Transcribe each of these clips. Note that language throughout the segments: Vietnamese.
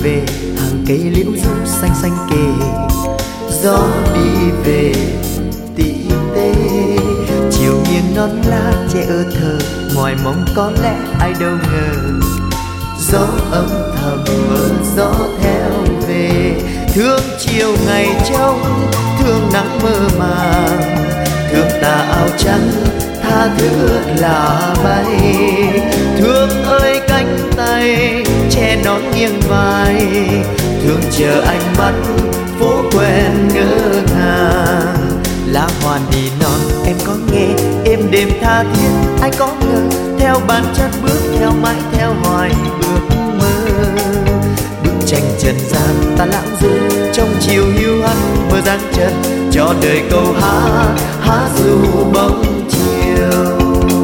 về, hàng cây liễu ru xanh xanh kề. Gió đi về tỉ tê, chiều nghiêng non lá che ơ thờ, ngoài mong có lẽ ai đâu ngờ. Gió âm thầm mơ gió theo về, thương chiều ngày trông, thương nắng mơ màng, thương tà áo trắng tha thứ là bay. Thương ơi cánh tay che nón nghiêng vai, thương chờ ánh mắt phố quen ngỡ ngàng. Lá hoa nỉ non em có nghe, êm đềm tha thiết ai có ngờ, theo bàn chân bước theo mãi theo hoài ước mơ. Bức tranh trần gian ta lãng du, trong chiều hiu hắt mơ dáng chân, cho đời câu hát dù bóng chiều.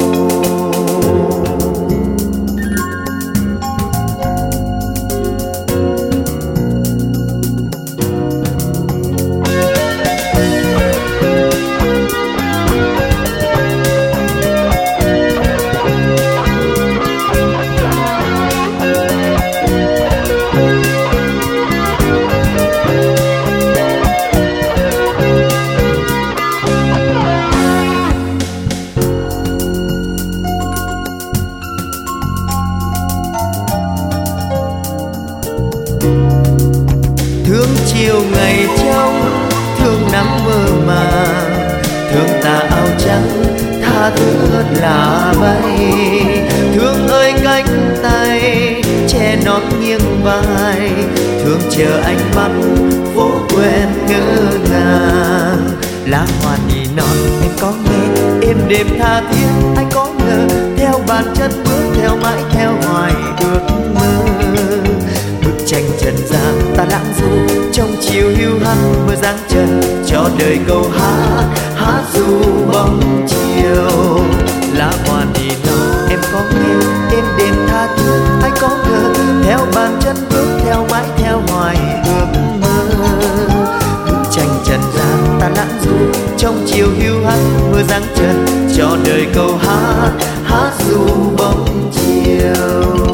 Thương chiều ngày trong, thương nắng mơ màng, thương tà áo trắng tha thứ là bay. Thương ơi cánh tay che nón nghiêng vai, thương chờ ánh mắt phố quen ngỡ ngàng. Lá hoa nỉ non em có nghe, êm đềm tha thiết ai có ngờ, theo bàn chân bước theo mãi theo hoài ước mơ. Bức tranh trần gian ta lãng du, trong chiều hiu hắt mưa dáng chân, cho đời câu hát dù bóng chiều. Lá hoa nỉ non em có nghe, êm đềm tha thiết ai có ngờ, theo bàn chân bước theo mãi theo hoài ước mơ. Bức tranh trần gian ta lãng du, trong chiều hiu hắt mưa dáng chân, cho đời câu hát dù bóng chiều.